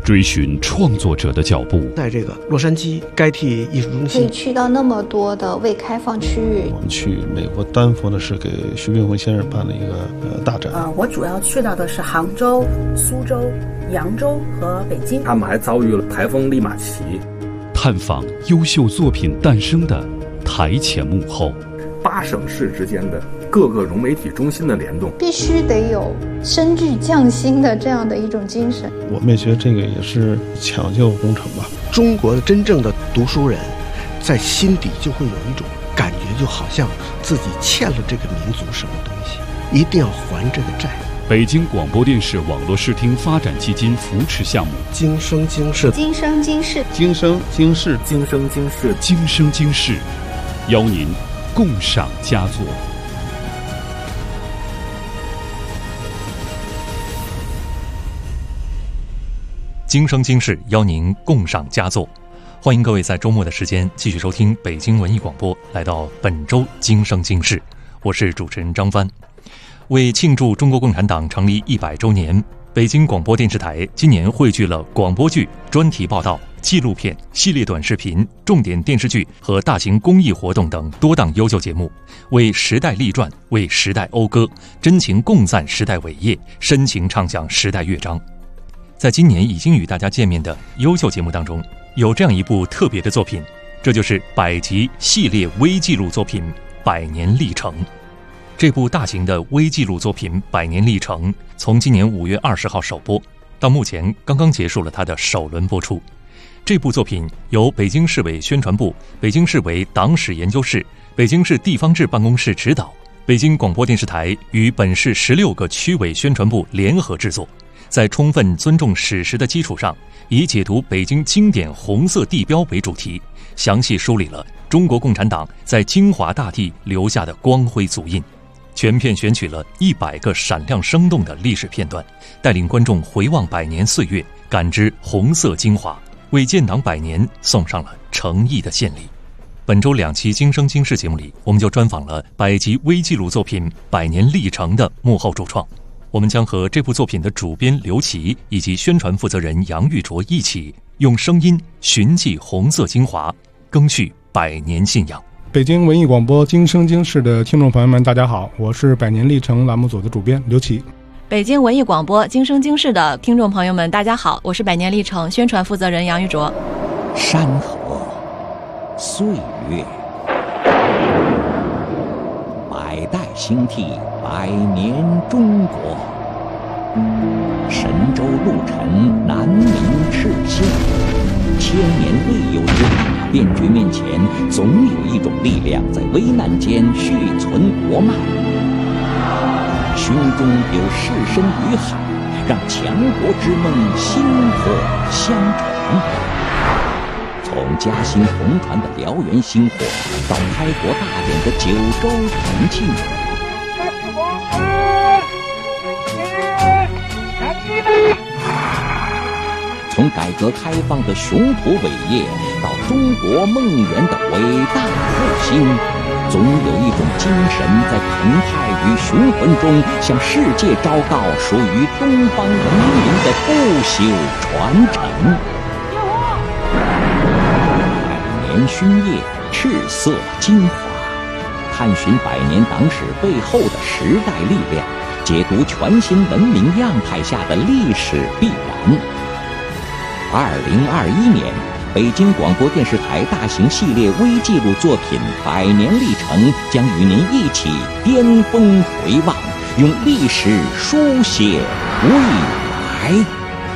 追寻创作者的脚步。 在这个洛杉矶该替艺术中心， 可以去到那么多的未开放区域。 我们去美国丹佛呢，是给徐冰鸿先生办了一个大展。 我主要去到的是杭州、苏州、扬州和北京。 他们还遭遇了台风利马奇。 探访优秀作品诞生的台前幕后 ，8省市之间的各个融媒体中心的联动， 必须得有深具匠心的这样的一种精神。 我们也觉得这个也是抢救工程吧。 中国的真正的读书人，在心底就会有一种感觉，就好像自己欠了这个民族什么东西，一定要还这个债。 北京广播电视网络视听发展基金扶持项目， 今生今世， 今生今世， 今生今世， 今生今世， 今生今世，邀您共赏佳作。 今生今世，邀您共赏佳作。欢迎各位在周末的时间继续收听北京文艺广播，来到本周今生今世，我是主持人张帆。为庆祝中国共产党成立100周年，北京广播电视台今年汇聚了广播剧、专题报道、纪录片、系列短视频、重点电视剧和大型公益活动等多档优秀节目，为时代立传，为时代讴歌，真情共赞时代伟业，深情唱响时代乐章。在今年已经与大家见面的优秀节目当中，有这样一部特别的作品，这就是百集系列微纪录作品《100年历程》。这部大型的微纪录作品《100年历程》从今年5月20号首播，到目前刚刚结束了它的首轮播出。这部作品由北京市委宣传部、北京市委党史研究室、北京市地方志办公室指导，北京广播电视台与本市16个区委宣传部联合制作，在充分尊重史实的基础上，以解读北京经典红色地标为主题，详细梳理了中国共产党在京华大地留下的光辉足印。全片选取了100个闪亮生动的历史片段，带领观众回望100年岁月，感知红色精华，为建党100年送上了诚意的献礼。本周2期今生今世节目里，我们就专访了百集微纪录作品《100年历程》的幕后主创。我们将和这部作品的主编刘琦以及宣传负责人杨玉卓一起，用声音寻迹红色精华，赓续100年信仰。 北京文艺广播今生今世的听众朋友们，大家好，我是100年历程栏目组的主编刘琦。 北京文艺广播今生今世的听众朋友们，大家好，我是100年历程宣传负责人杨玉卓。 山河岁月，100代兴替100年中国，神州路程南明赤县，千年未有之大变局面前，总有一种力量在危难间续存国脉。胸中有士绅于海，让强国之梦薪火相传。从嘉兴红船的燎原星火，到开国大典的九州重庆。从改革开放的雄图伟业，到中国梦圆的伟大复兴，总有一种精神在澎湃与雄浑中，向世界昭告属于东方文明的不朽传承。100年勋业，赤色精华，探寻100年党史背后的时代力量，解读全新文明样态下的历史必然。2021年，北京广播电视台大型系列微纪录作品《100年历程》将与您一起巅峰回望，用历史书写未来。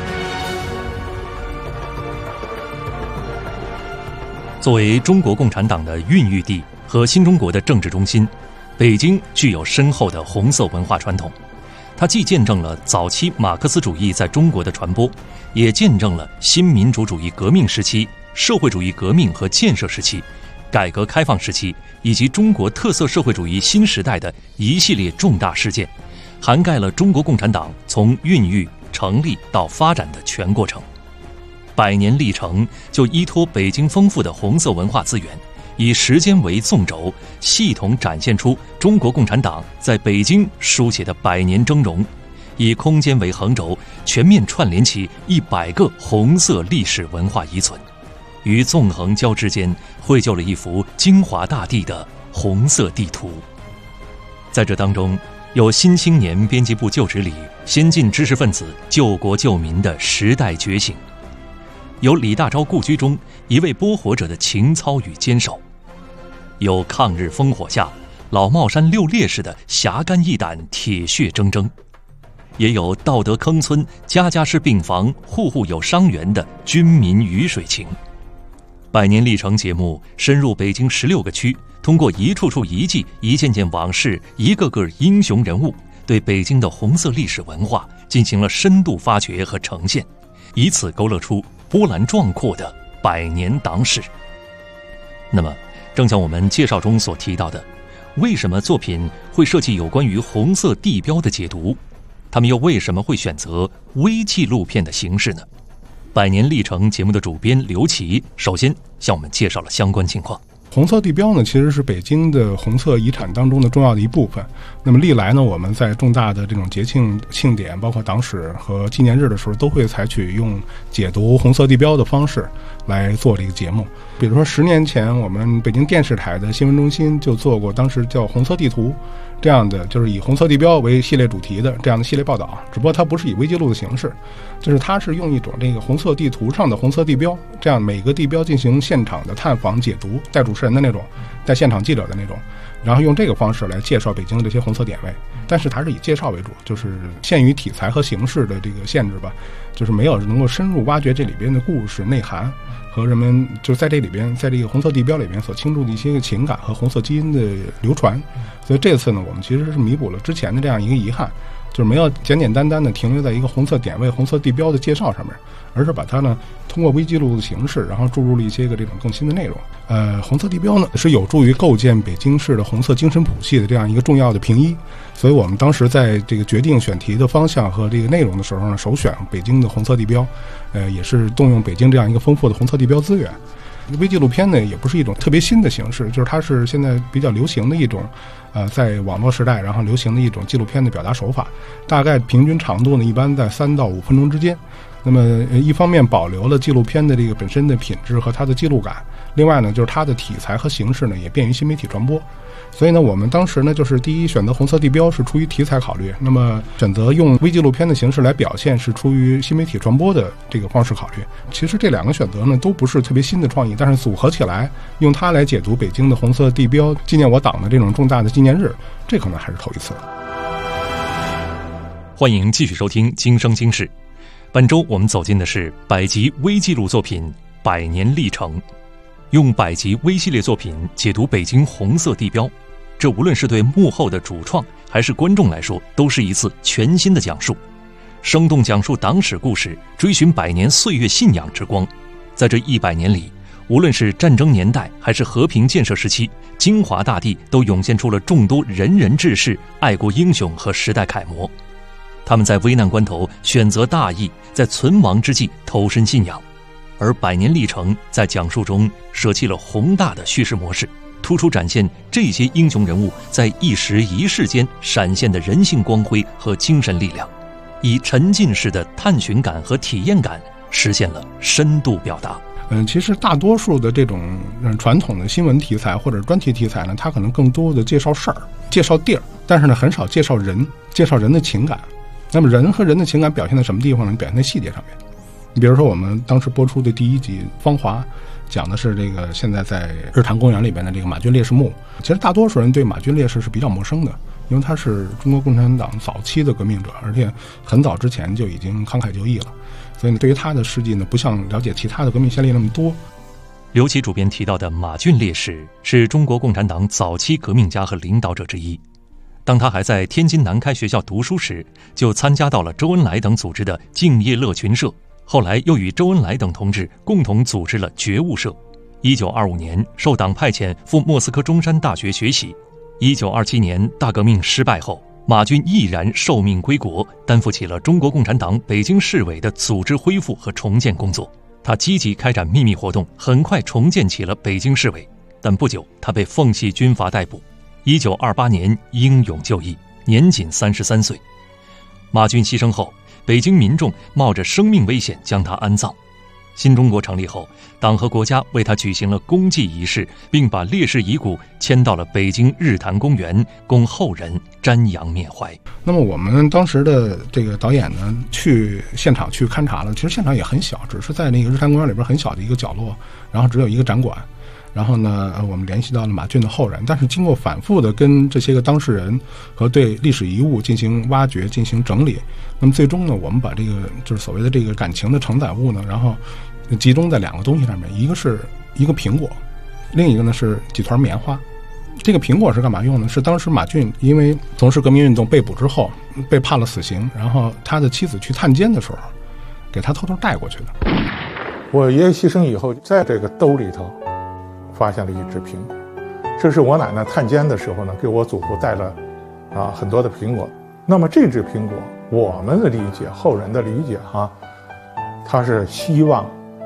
作为中国共产党的孕育地和新中国的政治中心，北京具有深厚的红色文化传统。它既见证了早期马克思主义在中国的传播，也见证了新民主主义革命时期、社会主义革命和建设时期、改革开放时期以及中国特色社会主义新时代的一系列重大事件，涵盖了中国共产党从孕育、成立到发展的全过程。100年历程就依托北京丰富的红色文化资源，以时间为纵轴，系统展现出中国共产党在北京书写的100年峥嵘， 以空间为横轴，全面串联起100个红色历史文化遗存，于纵横交之间绘就了一幅精华大地的红色地图。在这当中，有新青年编辑部就职里先进知识分子救国救民的时代觉醒，有李大钊故居中一位拨火者的情操与坚守，有抗日烽火下老帽山6烈士的侠肝义胆、铁血铮铮，也有道德坑村家家是病房、户户有伤员的军民鱼水情。百年历程节目深入北京16个区，通过一处处遗迹、一件件往事、一个个英雄人物，对北京的红色历史文化进行了深度发掘和呈现，以此勾勒出波澜壮阔的100年党史。那么，正像我们介绍中所提到的，为什么作品会设计有关于红色地标的解读？他们又为什么会选择微纪录片的形式呢？百年历程节目的主编刘琦首先向我们介绍了相关情况。 红色地标呢，其实是北京的红色遗产当中的重要的一部分。那么历来呢，我们在重大的这种节庆庆典，包括党史和纪念日的时候，都会采取用解读红色地标的方式来做这个节目。比如说10年前，我们北京电视台的新闻中心就做过当时叫红色地图这样的，就是以红色地标为系列主题的这样的系列报道，只不过它不是以微纪录的形式，就是它是用一种这个红色地图上的红色地标，这样每个地标进行现场的探访解读，带主持人的那种，带现场记者的那种，然后用这个方式来介绍北京的这些红色点位。但是它是以介绍为主，就是限于题材和形式的这个限制吧，就是没有能够深入挖掘这里边的故事内涵和人们就在这里边，在这个红色地标里面所倾注的一些个情感和红色基因的流传。所以这次呢，我们其实是弥补了之前的这样一个遗憾，就是没有简简单单的停留在一个红色点位、红色地标的介绍上面，而是把它呢通过微纪录的形式，然后注入了一些个这种更新的内容。红色地标呢是有助于构建北京市的红色精神谱系的这样一个重要的平依。所以我们当时在这个决定选题的方向和这个内容的时候呢，首选北京的红色地标，也是动用北京这样一个丰富的红色地标资源。微纪录片呢也不是一种特别新的形式，就是它是现在比较流行的一种在网络时代然后流行的一种纪录片的表达手法，大概平均长度呢一般在3到5分钟之间。那么一方面保留了纪录片的这个本身的品质和它的记录感，另外呢就是它的题材和形式呢也便于新媒体传播。所以呢我们当时呢就是第一选择红色地标是出于题材考虑，那么选择用微纪录片的形式来表现是出于新媒体传播的这个方式考虑。其实这2个选择呢都不是特别新的创意，但是组合起来用它来解读北京的红色地标，纪念我党的这种重大的纪念日，这可能还是头一次。 欢迎继续收听今生今世。本周我们走进的是百集微纪录作品《百年历程》，用百集微系列作品解读北京红色地标，这无论是对幕后的主创还是观众来说，都是一次全新的讲述。生动讲述党史故事，追寻100年岁月信仰之光。在这100年里，无论是战争年代还是和平建设时期，精华大地都涌现出了众多仁人志士、爱国英雄和时代楷模。他们在危难关头选择大义，在存亡之际投身信仰。而百年历程在讲述中舍弃了宏大的叙事模式，突出展现这些英雄人物在一时一世间闪现的人性光辉和精神力量，以沉浸式的探寻感和体验感实现了深度表达。 其实大多数的这种传统的新闻题材或者专题题材呢，它可能更多的介绍事儿、介绍地儿，但是呢很少介绍人，介绍人的情感。那么人和人的情感表现在什么地方呢？表现在细节上面。你比如说我们当时播出的第1集《芳华》，讲的是这个现在在日坛公园里边的这个马军烈士墓。其实大多数人对马军烈士是比较陌生的，因为他是中国共产党早期的革命者，而且很早之前就已经慷慨就义了。所以呢，对于他的事迹呢，不像了解其他的革命先例那么多。 刘琦主编提到的马俊烈士是中国共产党早期革命家和领导者之一。当他还在天津南开学校读书时，就参加到了周恩来等组织的敬业乐群社，后来又与周恩来等同志共同组织了觉悟社。1925年受党派遣赴莫斯科中山大学学习。1927年大革命失败后，马军毅然受命归国，担负起了中国共产党北京市委的组织恢复和重建工作。他积极开展秘密活动，很快重建起了北京市委。但不久，他被奉系军阀逮捕。1928年英勇就义，年仅33岁。 马俊牺牲后，北京民众冒着生命危险将他安葬。新中国成立后，党和国家为他举行了公祭仪式，并把烈士遗骨迁到了北京日坛公园，供后人瞻仰缅怀。 那么我们当时的这个导演呢，去现场去勘察了，其实现场也很小，只是在那个日坛公园里边很小的一个角落，然后只有一个展馆。然后呢，我们联系到了马俊的后人，但是经过反复的跟这些个当事人和对历史遗物进行挖掘、进行整理，那么最终呢，我们把这个就是所谓的这个感情的承载物呢，然后集中在2个东西上面，一个是一个苹果，另一个呢是几团棉花。这个苹果是干嘛用呢？是当时马俊因为从事革命运动被捕之后被判了死刑，然后他的妻子去探监的时候，给他偷偷带过去的。 我爷爷牺牲以后，在这个兜里头发现了一只苹果，这是我奶奶探监的时候呢，给我祖父带了很多的苹果。那么这只苹果，我们的理解，后人的理解他是希望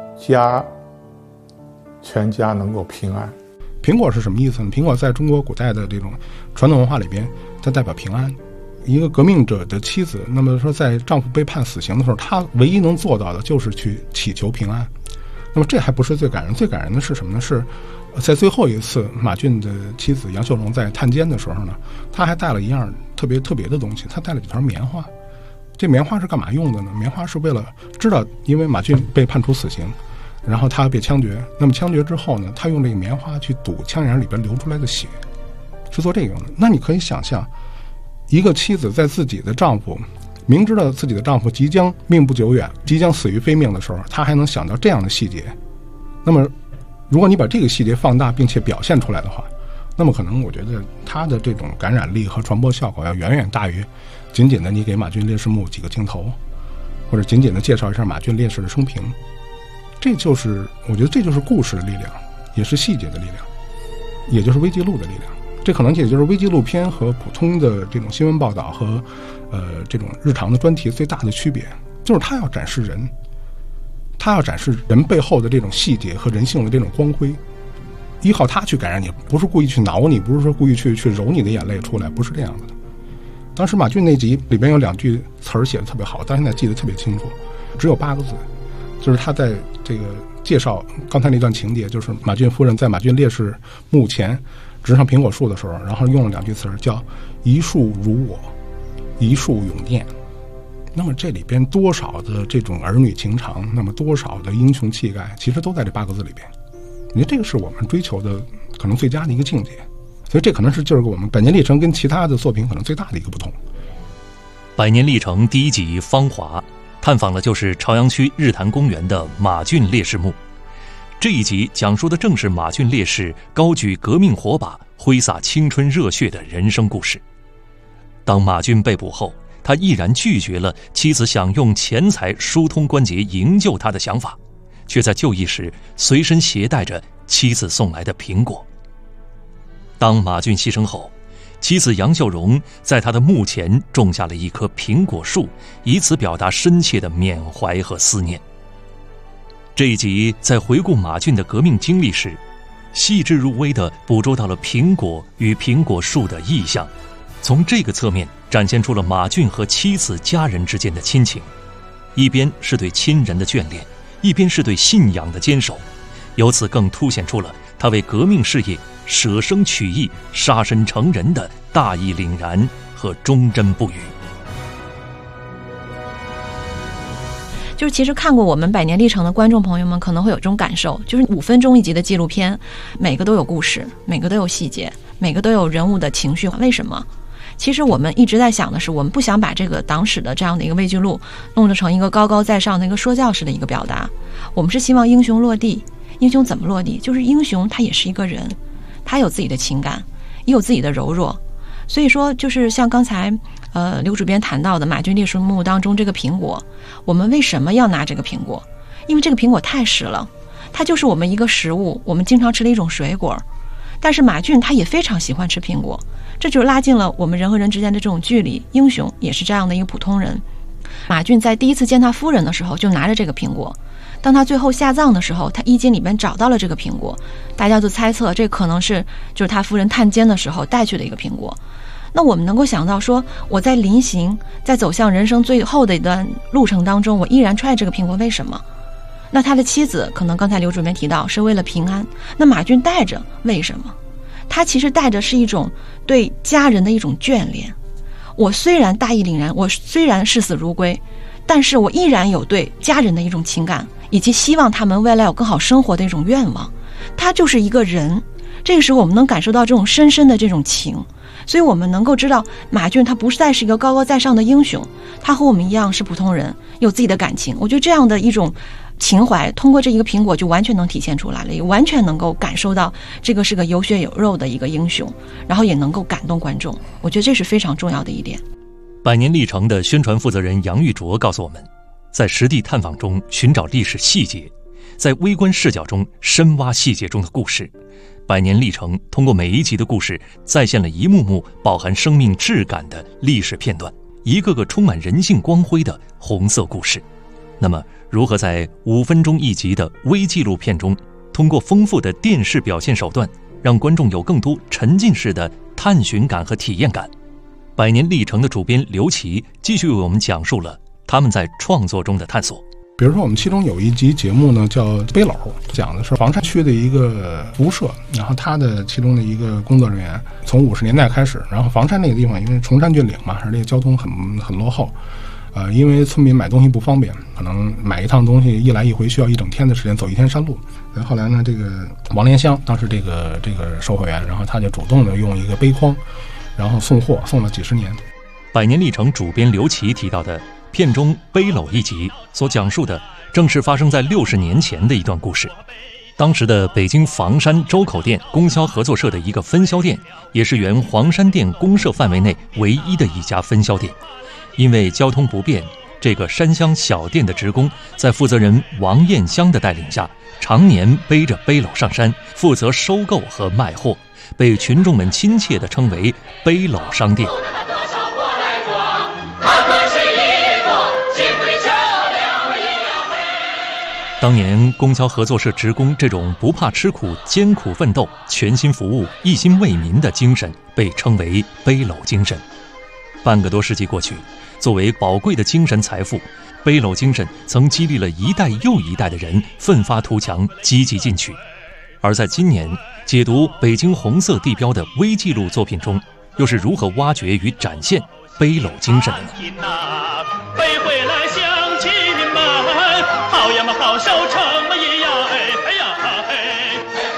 全家能够平安。 苹果是什么意思呢？苹果在中国古代的这种传统文化里边，它代表平安。一个革命者的妻子，那么说在丈夫被判死刑的时候，她唯一能做到的就是去祈求平安。那么这还不是最感人，最感人的是什么呢？是在最后一次马俊的妻子杨秀荣在探监的时候呢，他还带了一样特别的东西，他带了几团棉花。这棉花是干嘛用的呢？棉花是为了知道，因为马俊被判处死刑，然后他被枪决，那么枪决之后呢，他用这个棉花去堵枪眼里边流出来的血，是做这个用的。那你可以想象，一个妻子在自己的丈夫明知道自己的丈夫即将命不久远，即将死于非命的时候，她还能想到这样的细节。那么如果你把这个细节放大并且表现出来的话，那么可能我觉得它的这种感染力和传播效果要远远大于仅仅的你给马俊烈士墓几个镜头，或者仅仅的介绍一下马俊烈士的生平。这就是我觉得这就是故事的力量，也是细节的力量，也就是微记录的力量。这可能也就是微纪录片和普通的这种新闻报道和这种日常的专题最大的区别，就是它要展示人，它要展示人背后的这种细节和人性的这种光辉，依靠它去感染你，不是故意去挠你，不是说故意去揉你的眼泪出来，不是这样的。当时马俊那集里边有2句词儿写的特别好，到现在记得特别清楚，只有8个字，就是他在这个介绍刚才那段情节，就是马俊夫人在马俊烈士墓前植上苹果树的时候，然后用了2句词儿，叫一树如我，一树永念。那么这里边多少的这种儿女情长，那么多少的英雄气概，其实都在这8个字里边。你说这个是我们追求的可能最佳的一个境界，所以这可能是就是我们百年历程跟其他的作品可能最大的一个不同。 百年历程第1集《芳华》探访的就是朝阳区日坛公园的马俊烈士墓。这一集讲述的正是马俊烈士高举革命火把，挥洒青春热血的人生故事。当马俊被捕后，他毅然拒绝了妻子想用钱财疏通关节营救他的想法，却在就义时随身携带着妻子送来的苹果。当马俊牺牲后，妻子杨秀荣在他的墓前种下了一棵苹果树，以此表达深切的缅怀和思念。这一集在回顾马俊的革命经历时，细致入微地捕捉到了苹果与苹果树的意象，从这个侧面展现出了马俊和妻子家人之间的亲情，一边是对亲人的眷恋，一边是对信仰的坚守，由此更凸显出了他为革命事业舍生取义、杀身成仁的大义凛然和忠贞不渝。 就是其实看过我们百年历程的观众朋友们可能会有这种感受，就是5分钟1集的纪录片，每个都有故事，每个都有细节，每个都有人物的情绪。为什么？其实我们一直在想的是，我们不想把这个党史的这样的一个微纪录弄成一个高高在上的一个说教式的一个表达，我们是希望英雄落地。英雄怎么落地？就是英雄他也是一个人，他有自己的情感，也有自己的柔弱。所以说就是像刚才刘主编谈到的马俊烈士墓当中这个苹果，我们为什么要拿这个苹果？因为这个苹果太实了，它就是我们一个食物，我们经常吃的一种水果。但是马俊他也非常喜欢吃苹果，这就拉近了我们人和人之间的这种距离。英雄也是这样的一个普通人。马俊在第一次见他夫人的时候就拿着这个苹果，当他最后下葬的时候，他衣襟里面找到了这个苹果，大家就猜测这可能是就是他夫人探监的时候带去的一个苹果。 那我们能够想到说，我在临行，在走向人生最后的一段路程当中，我依然揣这个苹果，为什么？那他的妻子可能刚才刘主任提到是为了平安，那马俊带着为什么？他其实带着是一种对家人的一种眷恋。我虽然大义凛然，我虽然视死如归，但是我依然有对家人的一种情感，以及希望他们未来有更好生活的一种愿望。他就是一个人，这个时候我们能感受到这种深深的这种情，所以我们能够知道马俊他不再是一个高高在上的英雄，他和我们一样是普通人，有自己的感情。我觉得这样的一种情怀通过这一个苹果就完全能体现出来了，也完全能够感受到这个是个有血有肉的一个英雄，然后也能够感动观众。我觉得这是非常重要的一点。 百年历程的宣传负责人杨玉卓告诉我们，在实地探访中寻找历史细节，在微观视角中深挖细节中的故事。百年历程通过每一集的故事再现了一幕幕饱含生命质感的历史片段，一个个充满人性光辉的红色故事。那么如何在5分钟一集的微纪录片中，通过丰富的电视表现手段，让观众有更多沉浸式的探寻感和体验感？百年历程的主编刘琦继续为我们讲述了他们在创作中的探索。 比如说我们其中有一集节目呢叫背篓，讲的是房山区的一个服务社，然后他的其中的一个工作人员从50年代开始，然后房山那个地方因为崇山峻岭嘛，而且交通很落后，因为村民买东西不方便，可能买一趟东西一来一回需要一整天的时间，走一天山路。后来呢，这个王连香当时这个售货员，然后他就主动的用一个背筐，然后送货，送了几十年。 百年历程主编刘琦提到的片中背篓一集所讲述的，正是发生在60年前的一段故事。当时的北京房山周口店供销合作社的一个分销店，也是原黄山店公社范围内唯一的一家分销店。因为交通不便，这个山乡小店的职工在负责人王艳香的带领下，常年背着背篓上山，负责收购和卖货，被群众们亲切地称为背篓商店。当年供销合作社职工这种不怕吃苦、艰苦奋斗、全心服务、一心为民的精神被称为背篓精神。半个多世纪过去，作为宝贵的精神财富，背篓精神曾激励了一代又一代的人奋发图强、积极进取。而在今年解读北京红色地标的微纪录作品中，又是如何挖掘与展现背篓精神的呢？ 背回来乡亲们，好呀嘛好收成也呀哎呀嘿。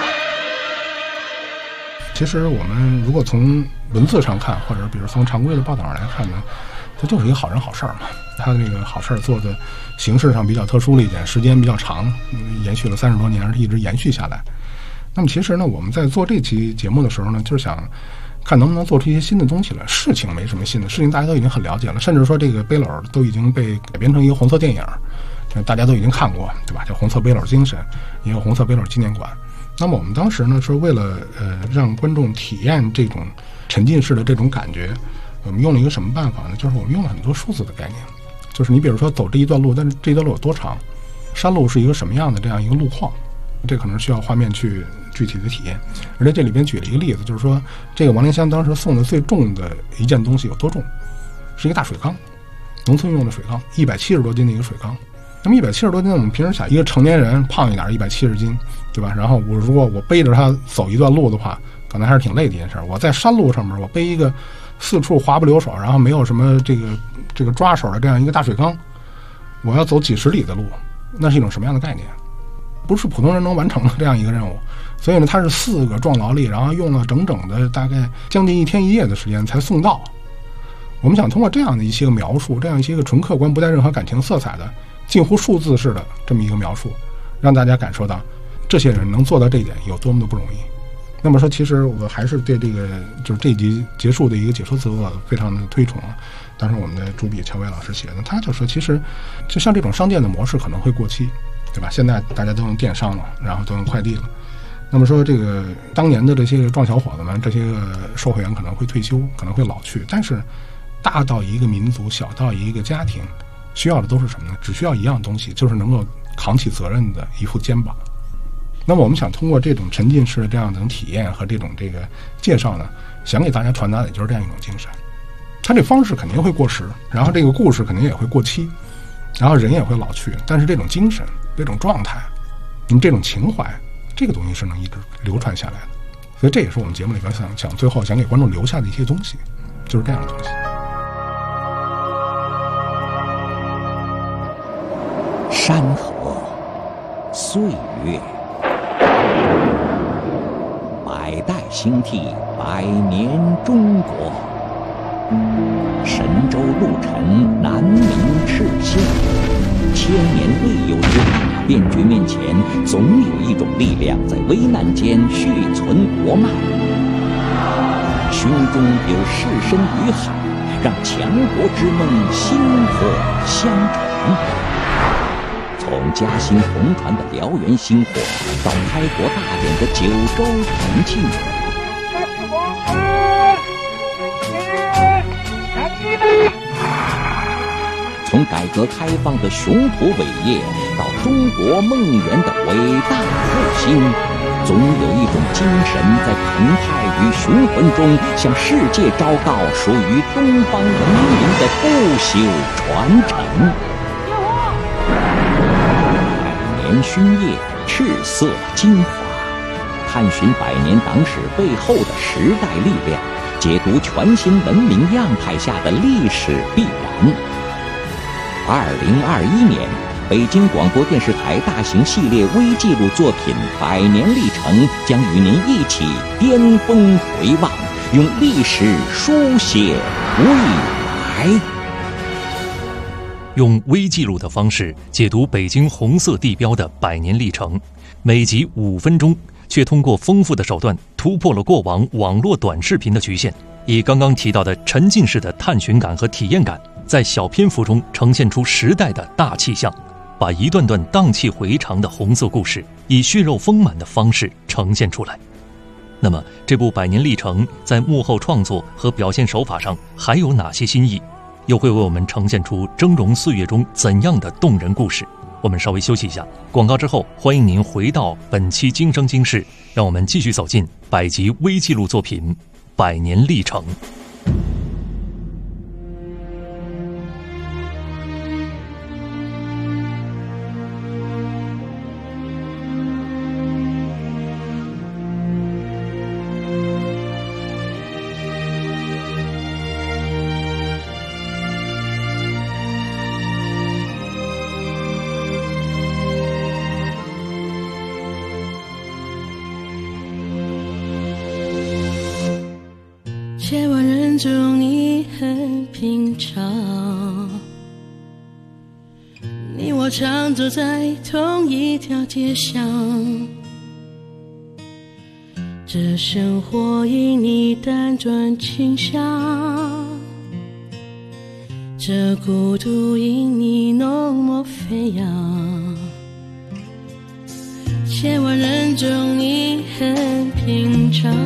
其实我们如果从文字上看，或者比如从常规的报道上来看呢，它就是一个好人好事嘛。他这个好事做的形式上比较特殊了一点，时间比较长，延续了30多年，而且一直延续下来。那么其实呢，我们在做这期节目的时候呢，就是想看能不能做出一些新的东西来。事情没什么新的，事情大家都已经很了解了，甚至说这个背篓都已经被改编成一个红色电影，大家都已经看过，对吧？叫《红色背篓精神》，也有红色背篓纪念馆。那么我们当时呢，是为了让观众体验这种沉浸式的这种感觉，我们用了一个什么办法呢？就是我们用了很多数字的概念，就是你比如说走这一段路，但是这一段路有多长，山路是一个什么样的这样一个路况，这可能需要画面去具体的体验。而且这里边举了一个例子，就是说这个王连香当时送的最重的一件东西有多重，是一个大水缸，农村用的水缸，170多斤的一个水缸。那么170多斤，我们平时想一个成年人胖一点170斤，对吧？然后如果我背着它走一段路的话，可能还是挺累的一件事。我在山路上面，我背一个四处滑不留手，然后没有什么这个抓手的这样一个大水缸，我要走几十里的路，那是一种什么样的概念？不是普通人能完成的这样一个任务。所以呢，它是4个壮劳力，然后用了整整的大概将近1天1夜的时间才送到。我们想通过这样的一些个描述，这样一些个纯客观不带任何感情色彩的近乎数字式的这么一个描述，让大家感受到这些人能做到这一点有多么的不容易。那么说，其实我还是对这个就是这一集结束的一个解说词我非常的推崇啊。当时我们的主笔乔伟老师写的，他就说，其实就像这种商店的模式可能会过期，对吧？现在大家都用电商了，然后都用快递了。那么说，这个当年的这些个壮小伙子们，这些个售货员可能会退休，可能会老去，但是大到一个民族，小到一个家庭，需要的都是什么呢？只需要一样东西，就是能够扛起责任的一副肩膀。 那么我们想通过这种沉浸式的这样的体验和这个介绍呢，想给大家传达的就是这样一种精神。它这方式肯定会过时，然后这个故事肯定也会过期，然后人也会老去，但是这种精神、这种状态，这种情怀，这个东西是能一直流传下来的。所以这也是我们节目里边想最后想给观众留下的一些东西，就是这样的东西。 山河岁月，百代兴替，百年中国。神州陆沉，南明赤县，千年未有之大变局面前，总有一种力量在危难间续存国脉。胸中有士绅于海，让强国之梦薪火相传。从嘉兴红船的燎原星火，到开国大典的九州同庆。从改革开放的雄图伟业，到中国梦圆的伟大复兴，总有一种精神在澎湃与雄浑中，向世界昭告属于东方人民的不朽传承。百年勋业，赤色精华，探寻百年党史背后的时代力量，解读全新文明样态下的历史必然。2021年，北京广播电视台大型系列微纪录作品《百年历程》将与您一起巅峰回望，用历史书写未来。 用微纪录的方式解读北京红色地标的百年历程，每集5分钟，却通过丰富的手段突破了过往网络短视频的局限，以刚刚提到的沉浸式的探寻感和体验感，在小篇幅中呈现出时代的大气象，把一段段荡气回肠的红色故事以血肉丰满的方式呈现出来。那么这部百年历程在幕后创作和表现手法上还有哪些新意，又会为我们呈现出峥嵘岁月中怎样的动人故事？我们稍微休息一下，广告之后欢迎您回到本期今生今世，让我们继续走进百集微纪录作品《百年历程》。 千万人中你很平常，你我常走在同一条街上，这生活因你单转倾向，这孤独因你浓墨飞扬。千万人中你很平常，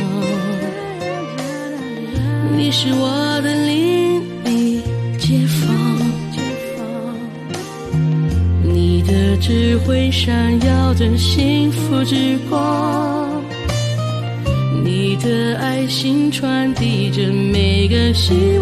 你是我的邻里街坊，你的智慧闪耀着幸福之光，你的爱心传递着每个希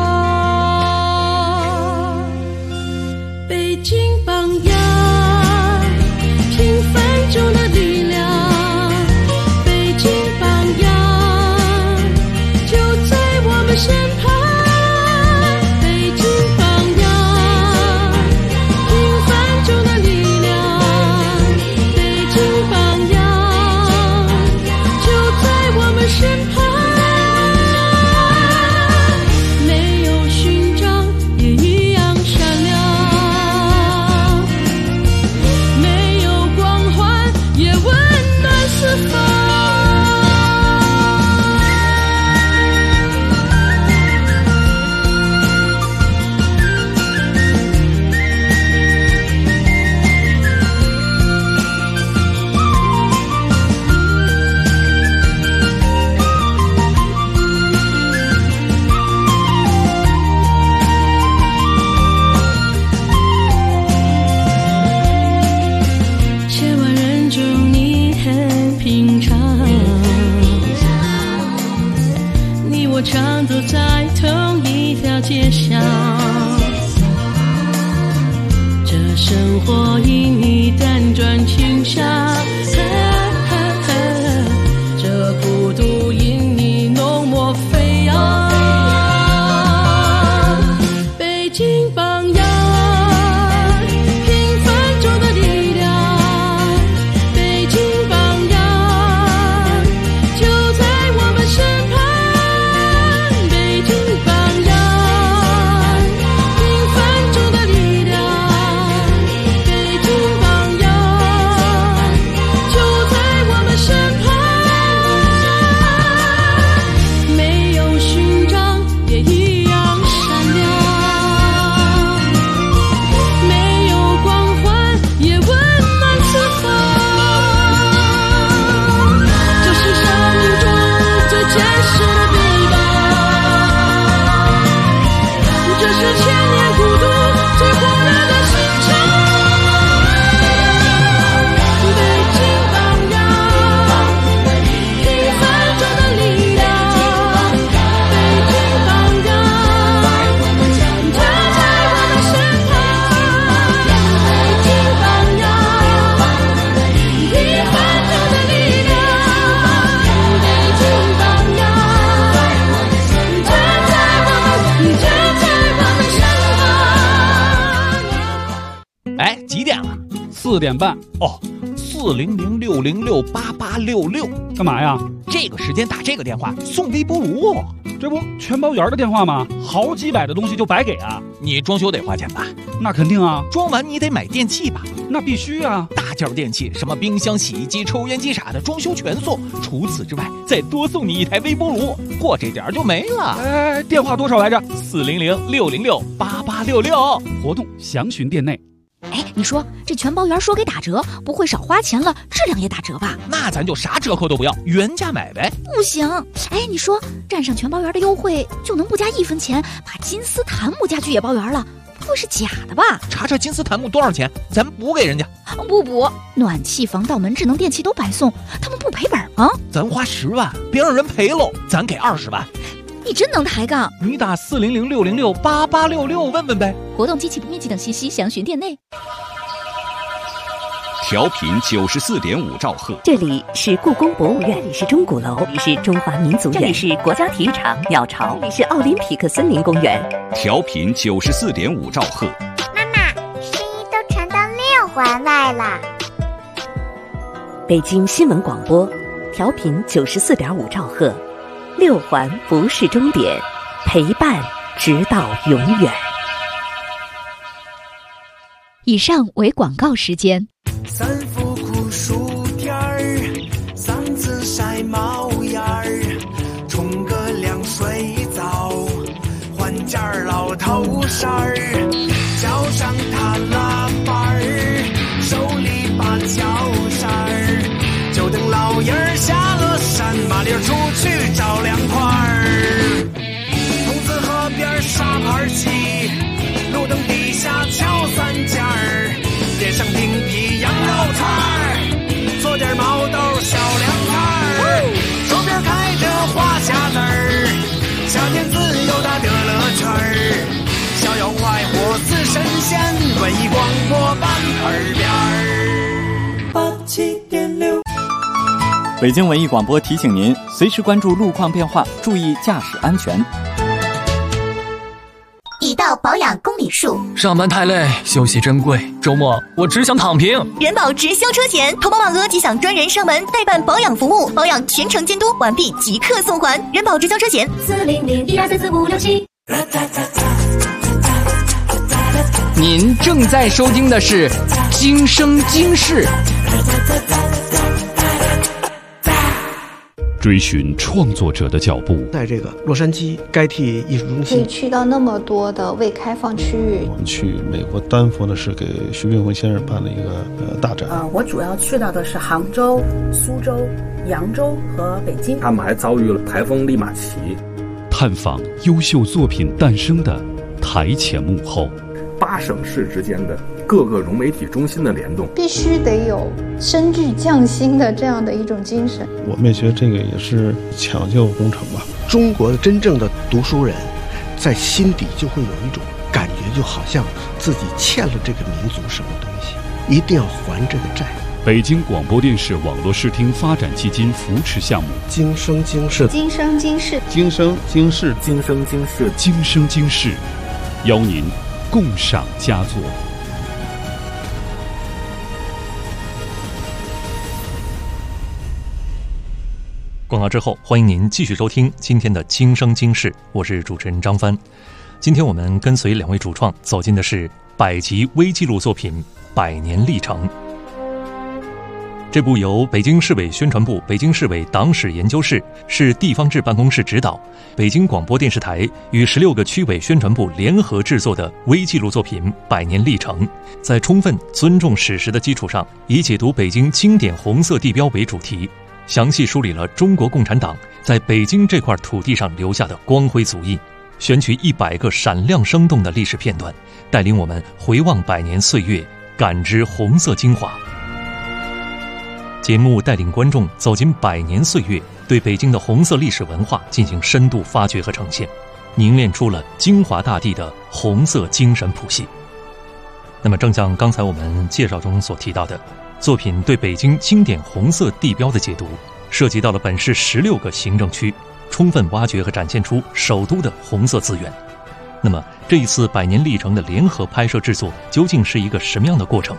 望。北京榜样，平凡中的力量，北京榜样就在我们身旁。北京榜样，平凡中的力量，北京榜样就在我们身旁。没有勋章也一样闪亮， 4点半。 哦，400-606-8866， 干嘛呀？ 这个时间打这个电话送微波炉， 这不全包圆的电话吗？好几百的东西就白给啊！ 你装修得花钱吧？ 那肯定啊！ 装完你得买电器吧？ 那必须啊！ 大件电器，什么冰箱、洗衣机、抽烟机啥的，装修全送。除此之外，再多送你一台微波炉，过这点就没了。 哎，电话多少来着 ？400-606-8866， 活动详询店内。 哎，你说这全包圆说给打折，不会少花钱了，质量也打折吧？ 那咱就啥折扣都不要，原价买呗。 不行，哎，你说占上全包圆的优惠，就能不加1分钱把金丝檀木家具也包圆了，不会是假的吧？ 查查金丝檀木多少钱，咱补给人家。 不，暖气、防盗门、智能电器都白送，他们不赔本吗？ 咱花10万，别让人赔喽，咱给20万。 你真能抬杠！ 你打400-606-8866问问呗。 活动机器面积等信息详询店内。 调频94.5兆赫， 这里是故宫博物院，这里是钟鼓楼，这里是中华民族院，这里是国家体育场鸟巢，这里是奥林匹克森林公园。 调频94.5兆赫。 妈妈，声音都传到6环外了。 北京新闻广播，调频94.5兆赫，6环不是终点，陪伴直到永远。 以上为广告时间。 3伏酷暑天儿，嗓子晒冒烟儿，冲个凉水澡，换件老头衫儿，脚上踏拉板儿，手里把脚扇儿，就等老爷儿下了山，麻溜出去找凉快儿。筒子河边沙盘棋，路灯底下敲3件儿，点上冰皮羊肉串儿，做点毛豆小凉菜儿，手边开着花匣子儿，夏天自由的乐乐圈儿，逍遥快活似神仙，文艺广播伴耳边儿。87.6。 北京文艺广播提醒您，随时关注路况变化，注意驾驶安全。 已到保养公里数， 上班太累，休息珍贵，周末我只想躺平。 人保直销车险，投保满额即享专人上门代办保养服务，保养全程监督，完毕即刻送还。人保直销车险，400-1234567。 您正在收听的是《今生今世》， 追寻创作者的脚步。 在这个洛杉矶该替艺术中心， 可以去到那么多的未开放区域。 我们去美国丹佛的是给徐冰辉先生办了一个大展。 我主要去到的是杭州、苏州、扬州和北京。 他们还遭遇了台风利马奇， 探访优秀作品诞生的台前幕后。 8省市之间的各个融媒体中心的联动， 必须得有深具匠心的这样的一种精神。 我们也觉得这个也是抢救工程吧。 中国的真正的读书人，在心底就会有一种感觉，就好像自己欠了这个民族什么东西，一定要还这个债。 北京广播电视网络视听发展基金扶持项目， 今生今世， 今生今世， 今生今世， 今生今世， 今生今世，邀您共赏佳作。 广告之后，欢迎您继续收听今天的《今生今世》，我是主持人张帆。今天我们跟随2位主创走进的是百集微纪录作品《百年历程》。这部由北京市委宣传部、北京市委党史研究室、市地方志办公室指导，北京广播电视台与16个区委宣传部联合制作的微纪录作品《百年历程》，在充分尊重史实的基础上，以解读北京经典红色地标为主题，详细梳理了中国共产党在北京这块土地上留下的光辉足印，选取100个闪亮生动的历史片段，带领我们回望100年岁月，感知红色精华。节目带领观众走进100年岁月，对北京的红色历史文化进行深度发掘和呈现，凝练出了京华大地的红色精神谱系。那么正像刚才我们介绍中所提到的，作品对北京经典红色地标的解读涉及到了本市16个行政区，充分挖掘和展现出首都的红色资源。那么这一次100年历程的联合拍摄制作究竟是一个什么样的过程？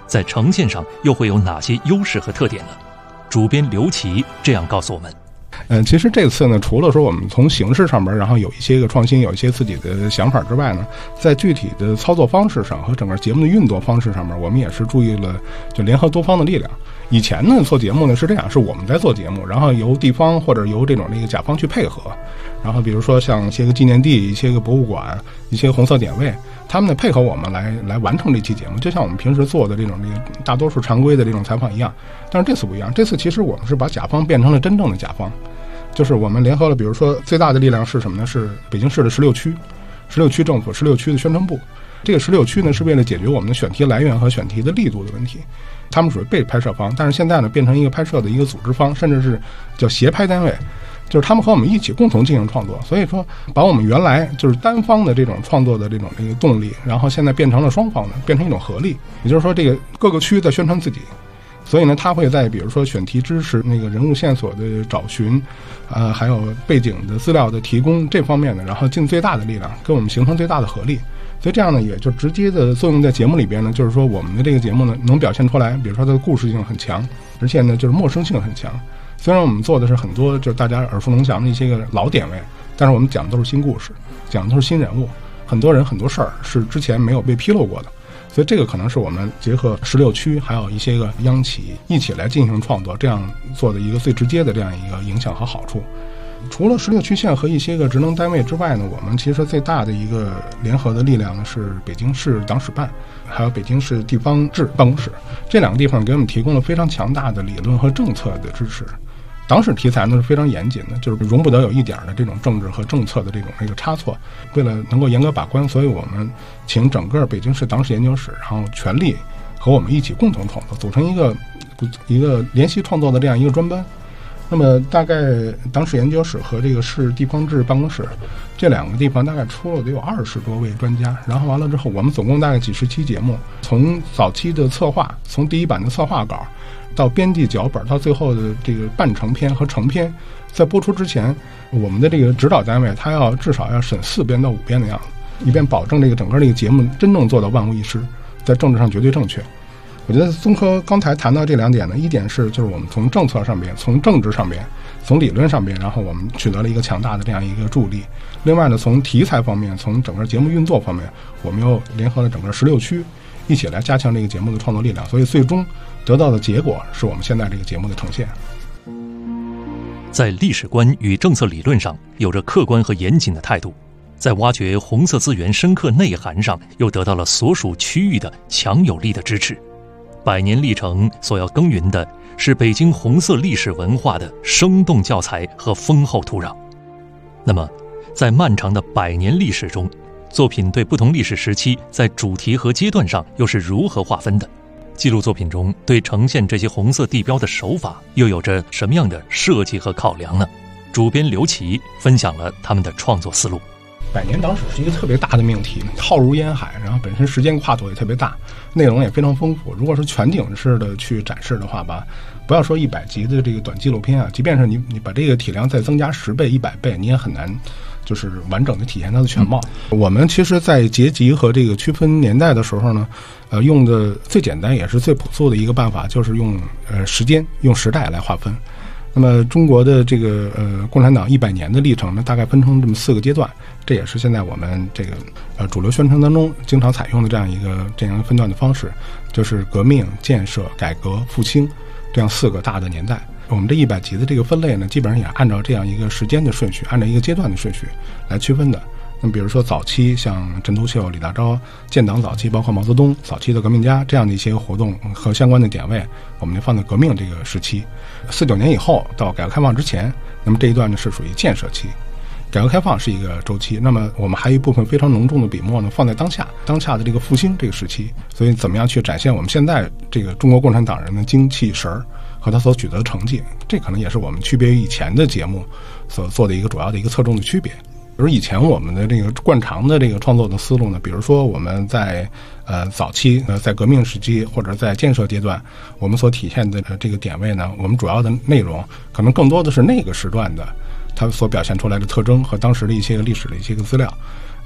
在呈现上又会有哪些优势和特点呢？主编刘琦这样告诉我们。 其实这次呢，除了说我们从形式上面，然后有一些个创新，有一些自己的想法之外呢，在具体的操作方式上和整个节目的运作方式上面，我们也是注意了就联合多方的力量。以前呢做节目呢是这样，是我们在做节目，然后由地方或者由这种甲方去配合，然后比如说像一些个纪念地、一些个博物馆、一些红色点位，他们呢配合我们来完成这期节目，就像我们平时做的这种大多数常规的这种采访一样。但是这次不一样，这次其实我们是把甲方变成了真正的甲方，就是我们联合了，比如说最大的力量是什么呢？是北京市的16区政府、16区的宣传部。这个16区呢是为了解决我们的选题来源和选题的力度的问题，他们属于被拍摄方，但是现在呢变成一个拍摄的一个组织方，甚至是叫协拍单位，就是他们和我们一起共同进行创作。所以说把我们原来就是单方的这种创作的这个动力，然后现在变成了双方的，变成一种合力。也就是说这个各个区在宣传自己，所以呢他会在比如说选题知识、人物线索的找寻还有背景的资料的提供这方面的，然后尽最大的力量跟我们形成最大的合力。所以这样呢也就直接的作用在节目里边呢，就是说我们的这个节目呢能表现出来，比如说它的故事性很强，而且呢就是陌生性很强。虽然我们做的是很多就是大家耳熟能详的一些个老点位，但是我们讲的都是新故事，讲的都是新人物，很多人很多事儿是之前没有被披露过的。所以这个可能是我们结合16区还有一些个央企一起来进行创作，这样做的一个最直接的这样一个影响和好处。除了16区县和一些个职能单位之外呢，我们其实最大的一个联合的力量呢是北京市党史办还有北京市地方志办公室，这两个地方给我们提供了非常强大的理论和政策的支持。党史题材呢是非常严谨的，就是容不得有一点的这种政治和政策的这种差错。为了能够严格把关，所以我们请整个北京市党史研究室，然后全力和我们一起共同创作，组成一个联席创作的这样一个专班。那么大概党史研究室和这个市地方志办公室这两个地方大概出了得有20多位专家，然后完了之后我们总共大概几十期节目，从早期的策划，从第一版的策划稿到编辑脚本，到最后的这个半成片和成片，在播出之前，我们的这个指导单位他至少要审4遍到5遍的样子，以便保证这个整个这个节目真正做到万无一失，在政治上绝对正确。我觉得综合刚才谈到这2点呢，一点是就是我们从政策上边、从政治上边、从理论上边，然后我们取得了一个强大的这样一个助力。另外呢，从题材方面、从整个节目运作方面，我们又联合了整个16区一起来加强这个节目的创作力量，所以最终得到的结果是我们现在这个节目的呈现。 在历史观与政策理论上有着客观和严谨的态度，在挖掘红色资源深刻内涵上又得到了所属区域的强有力的支持。100年历程所要耕耘的是北京红色历史文化的生动教材和丰厚土壤。那么在漫长的100年历史中，作品对不同历史时期在主题和阶段上又是如何划分的？记录作品中对呈现这些红色地标的手法又有着什么样的设计和考量呢？主编刘琦分享了他们的创作思路。 100年党史是一个特别大的命题，浩如烟海，然后本身时间跨度也特别大，内容也非常丰富。如果是全景式的去展示的话吧，不要说100集的这个短纪录片啊，即便是你把这个体量再增加10倍、100倍，你也很难就是完整的体现它的全貌。我们其实在结集和这个区分年代的时候呢，用的最简单也是最朴素的一个办法，就是用时间、用时代来划分。那么中国的这个共产党100年的历程呢，大概分成这么4个阶段，这也是现在我们这个主流宣传当中经常采用的这样一个分段的方式，就是革命、建设、改革、复兴这样4个大的年代。我们这100集的这个分类呢，基本上也按照这样一个时间的顺序，按照一个阶段的顺序来区分的。那么比如说早期像陈独秀、李大钊，建党早期包括毛泽东早期的革命家这样的一些活动和相关的点位，我们就放在革命这个时期。49年以后到改革开放之前，那么这一段呢是属于建设期。改革开放是一个周期，那么我们还有一部分非常浓重的笔墨呢放在当下的这个复兴这个时期。所以怎么样去展现我们现在这个中国共产党人的精气神儿和他所取得的成绩，这可能也是我们区别于以前的节目所做的一个主要的一个侧重的区别。比如以前我们的这个惯常的这个创作的思路呢，比如说我们在早期在革命时期或者在建设阶段，我们所体现的这个点位呢，我们主要的内容可能更多的是那个时段的它所表现出来的特征和当时的一些历史的一些个资料。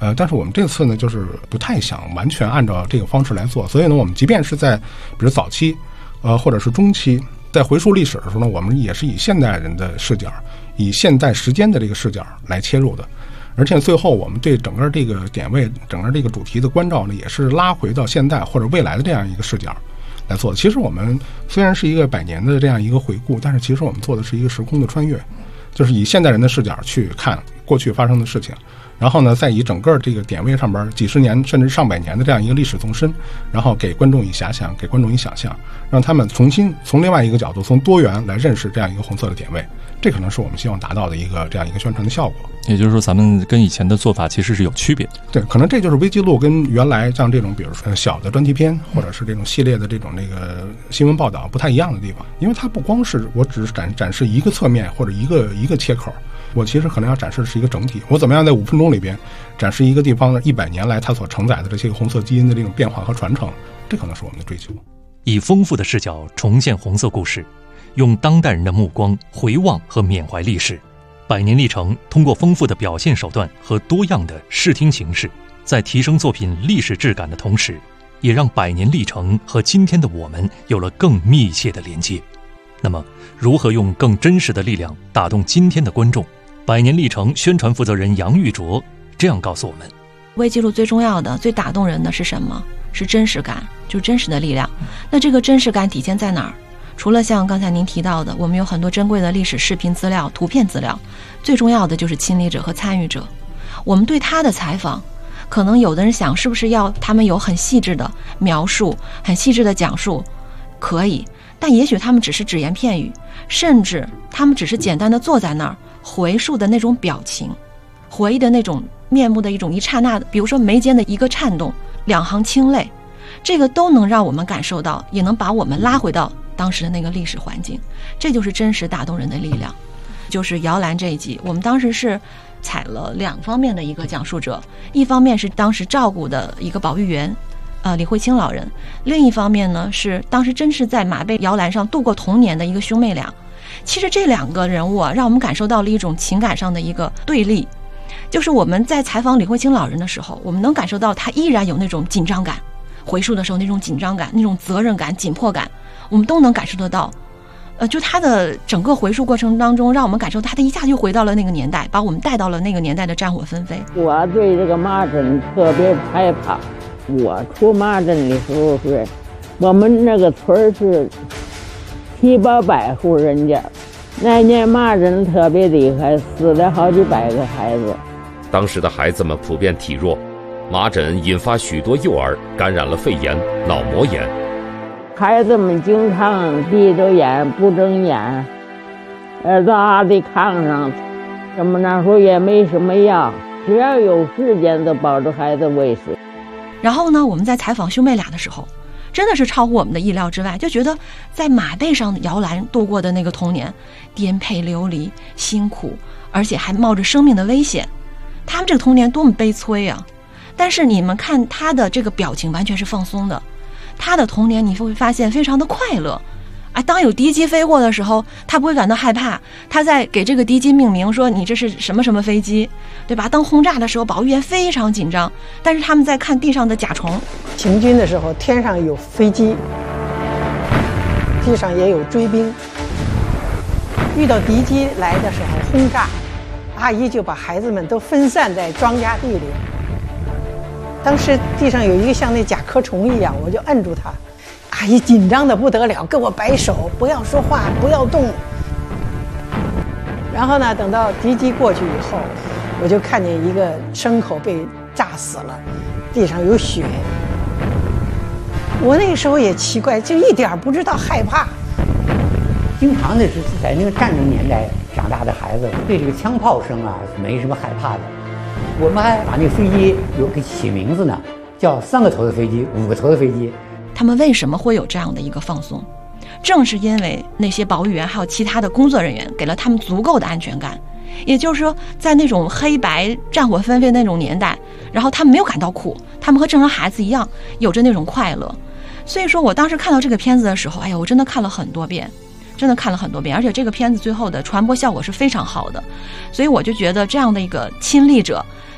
但是我们这次呢，就是不太想完全按照这个方式来做，所以呢，我们即便是在比如早期，或者是中期，在回溯历史的时候呢，我们也是以现代人的视角，以现代时间的这个视角来切入的。而且最后我们对整个这个点位、整个这个主题的关照呢，也是拉回到现代或者未来的这样一个视角来做的。其实我们虽然是一个100年的这样一个回顾，但是其实我们做的是一个时空的穿越，就是以现代人的视角去看过去发生的事情，然后呢，再以整个这个点位上边几十年甚至上百年的这样一个历史纵深，然后给观众以遐想，给观众以想象，让他们重新从另外一个角度，从多元来认识这样一个红色的点位。这可能是我们希望达到的一个这样一个宣传的效果。 也就是说，咱们跟以前的做法其实是有区别。 对，可能这就是微记录跟原来像这种比如说小的专题片或者是这种系列的这种那个新闻报道不太一样的地方，因为它不光是我只是展示一个侧面或者一个切口，我其实可能要展示的是一个整体。我怎么样在5分钟里边展示一个地方的100年来它所承载的这些红色基因的这种变化和传承，这可能是我们的追求。 以丰富的视角重现红色故事，用当代人的目光回望和缅怀历史。100年历程通过丰富的表现手段和多样的视听形式，在提升作品历史质感的同时，也让100年历程和今天的我们有了更密切的连接。那么，如何用更真实的力量打动今天的观众？100年历程宣传负责人杨玉卓这样告诉我们： 微记录最重要的、最打动人的是什么？是真实感，就是真实的力量。那这个真实感体现在哪儿？除了像刚才您提到的，我们有很多珍贵的历史视频资料、图片资料，最重要的就是亲历者和参与者。我们对他的采访，可能有的人想是不是要他们有很细致的描述、很细致的讲述，可以，但也许他们只是只言片语，甚至他们只是简单的坐在那儿回述的那种表情，回忆的那种面目的一刹那的，比如说眉间的一个颤动，2行清泪，这个都能让我们感受到，也能把我们拉回到当时的那个历史环境。这就是真实打动人的力量。就是摇篮这一集，我们当时是采了2方面的一个讲述者，一方面是当时照顾的一个保育员李慧清老人，另一方面呢是当时真是在马背摇篮上度过童年的一个兄妹俩。其实这2个人物让我们感受到了一种情感上的一个对立，就是我们在采访李慧清老人的时候，我们能感受到他依然有那种紧张感，回述的时候那种紧张感、那种责任感、紧迫感，我们都能感受得到。就他的整个回述过程当中，让我们感受他一下就回到了那个年代，把我们带到了那个年代的战火纷飞。 我对这个麻疹特别害怕。我出麻疹的时候是，我们那个村是700-800户人家，那年麻疹特别厉害，死了好几百个孩子。 当时的孩子们普遍体弱，麻疹引发许多幼儿感染了肺炎、脑膜炎。 孩子们经常闭着眼不睁眼，拉在炕上，怎么那时候也没什么药，只要有时间都抱着孩子喂食。 然后呢，我们在采访兄妹俩的时候，真的是超乎我们的意料之外，就觉得在马背上摇篮度过的那个童年，颠沛流离、辛苦，而且还冒着生命的危险，他们这个童年多么悲催啊！但是你们看他的这个表情完全是放松的，他的童年你会发现非常的快乐。当有敌机飞过的时候，他不会感到害怕，他在给这个敌机命名，说你这是什么什么飞机，对吧？当轰炸的时候，保育员非常紧张，但是他们在看地上的甲虫。 行军的时候，天上有飞机，地上也有追兵。遇到敌机来的时候轰炸，阿姨就把孩子们都分散在庄稼地里。当时地上有一个像那甲壳虫一样，我就摁住它。阿姨紧张的不得了，跟我摆手，不要说话，不要动。然后呢，等到敌机过去以后，我就看见一个牲口被炸死了，地上有血。我那个时候也奇怪，就一点不知道害怕。 经常的是在那个战争年代长大的孩子，对这个枪炮声啊没什么害怕的。我们还把那个飞机有给起名字呢，叫3个头的飞机、5个头的飞机。 他们为什么会有这样的一个放松？正是因为那些保育员还有其他的工作人员给了他们足够的安全感。也就是说，在那种黑白战火纷飞那种年代，然后他们没有感到苦，他们和正常孩子一样有着那种快乐。所以说我当时看到这个片子的时候，我真的看了很多遍，而且这个片子最后的传播效果是非常好的。所以我就觉得这样的一个亲历者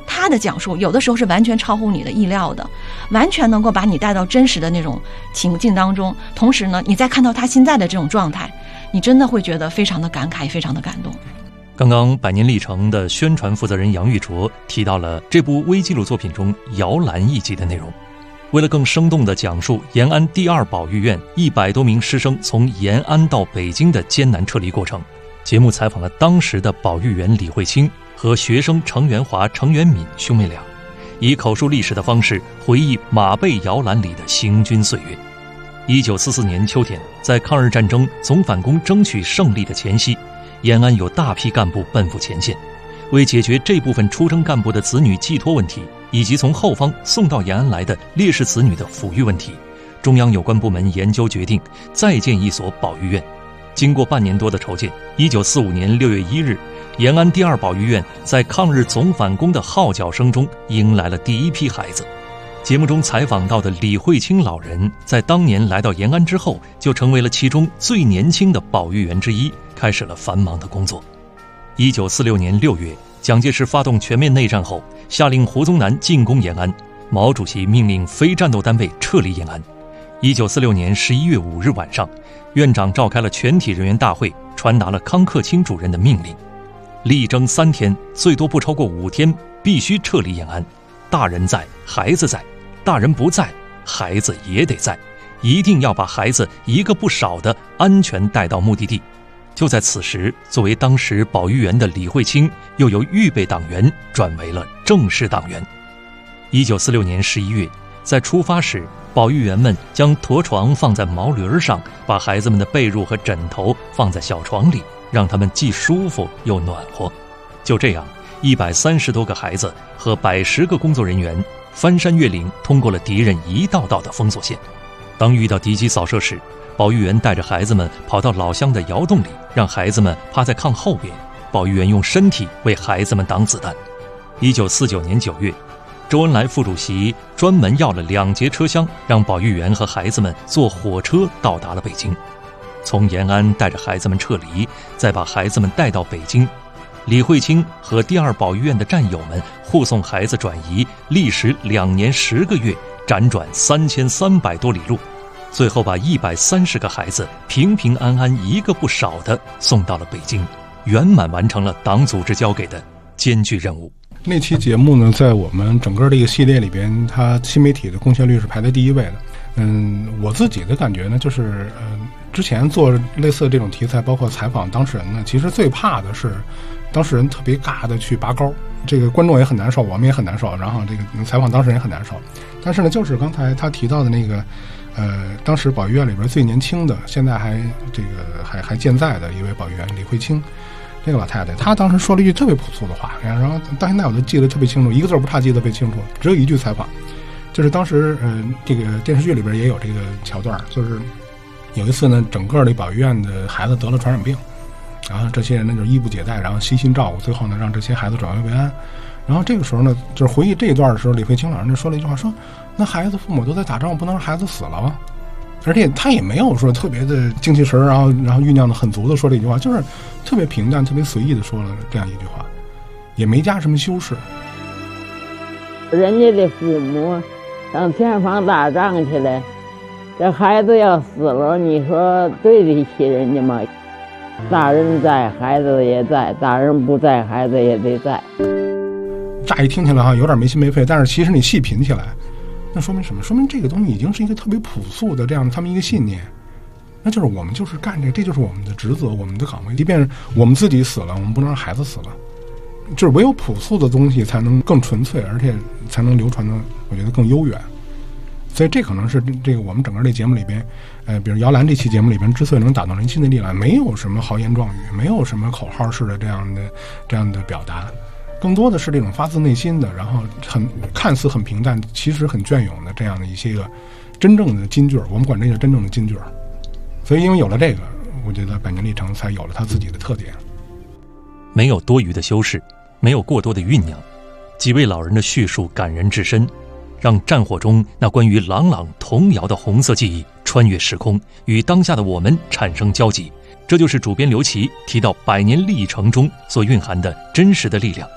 他的讲述有的时候是完全超乎你的意料的，完全能够把你带到真实的那种情境当中。同时呢，你再看到他现在的这种状态，你真的会觉得非常的感慨，非常的感动。 刚刚百年历程的宣传负责人杨玉卓提到了这部微纪录作品中摇篮一集的内容。为了更生动地讲述延安第2保育院100多名师生从延安到北京的艰难撤离过程，节目采访了当时的保育员李慧清和学生程元华、程元敏兄妹俩，以口述历史的方式回忆马背摇篮里的行军岁月。1944年秋天，在抗日战争总反攻争取胜利的前夕，延安有大批干部奔赴前线，为解决这部分出征干部的子女寄托问题，以及从后方送到延安来的烈士子女的抚育问题，中央有关部门研究决定再建一所保育院。经过半年多的筹建，1945年6月1日，延安第2保育院在抗日总反攻的号角声中迎来了第一批孩子。节目中采访到的李慧清老人，在当年来到延安之后，就成为了其中最年轻的保育员之一，开始了繁忙的工作。1946年6月，蒋介石发动全面内战后，下令胡宗南进攻延安，毛主席命令非战斗单位撤离延安。1946年11月5日晚上，院长召开了全体人员大会，传达了康克清主任的命令：力争3天，最多不超过5天，必须撤离延安。大人在，孩子在；大人不在，孩子也得在，一定要把孩子一个不少的安全带到目的地。就在此时，作为当时保育员的李慧清又由预备党员转为了正式党员。1946年11月，在出发时，保育员们将驮床放在毛驴上，把孩子们的被褥和枕头放在小床里，让他们既舒服又暖和。就这样，130多个孩子和110个工作人员翻山越岭，通过了敌人一道道的封锁线。当遇到敌机扫射时，保育员带着孩子们跑到老乡的窑洞里，让孩子们趴在炕后边，保育员用身体为孩子们挡子弹。1949年9月，周恩来副主席专门要了2节车厢，让保育员和孩子们坐火车到达了北京。从延安带着孩子们撤离，再把孩子们带到北京。李慧清和第2保育院的战友们护送孩子转移，历时2年10个月，辗转3300多里路，最后把130个孩子平平安安一个不少的送到了北京，圆满完成了党组织交给的艰巨任务。 那期节目呢，在我们整个这个系列里边，它新媒体的贡献率是排在第1位的。我自己的感觉呢，就是之前做类似这种题材，包括采访当事人呢，其实最怕的是当事人特别尬的去拔高，这个观众也很难受，我们也很难受，然后这个采访当事人也很难受。但是呢，就是刚才他提到的那个当时保育院里边最年轻的，现在还健在的一位保育员李慧清，这个老太太，她当时说了一句特别朴素的话，然后到现在我都记得特别清楚，一个字不差记得特别清楚，只有一句采访，就是当时这个电视剧里边也有这个桥段，就是有一次呢，整个的保育院的孩子得了传染病，然后这些人呢就衣不解带，然后悉心照顾，最后呢让这些孩子转危为安。然后这个时候呢，就是回忆这一段的时候，李慧清老师就说了一句话，说那孩子父母都在打仗，我不能让孩子死了吗？而且他也没有说特别的精气神，然后酝酿的很足的说这句话，就是特别平淡、特别随意的说了这样一句话，也没加什么修饰。 人家的父母上前方打仗去了，这孩子要死了，你说对得起人家吗？大人在，孩子也在；大人不在，孩子也得在。 乍一听起来哈有点没心没肺，但是其实你细品起来，那说明什么？说明这个东西已经是一个特别朴素的这样他们一个信念，那就是我们就是干这个，这就是我们的职责，我们的岗位。即便我们自己死了，我们不能让孩子死了。就是唯有朴素的东西才能更纯粹，而且才能流传的，我觉得更悠远。所以这可能是这个我们整个这节目里边，比如摇篮这期节目里边之所以能打动人心的力量，没有什么豪言壮语，没有什么口号式的这样的表达。更多的是这种发自内心的，然后看似很平淡，其实很隽永的这样的一些个真正的金句，我们管这叫真正的金句。所以因为有了这个，我觉得百年历程才有了它自己的特点。 没有多余的修饰，没有过多的酝酿，几位老人的叙述感人至深，让战火中那关于朗朗童谣的红色记忆穿越时空，与当下的我们产生交集。这就是主编刘琦提到百年历程中所蕴含的真实的力量。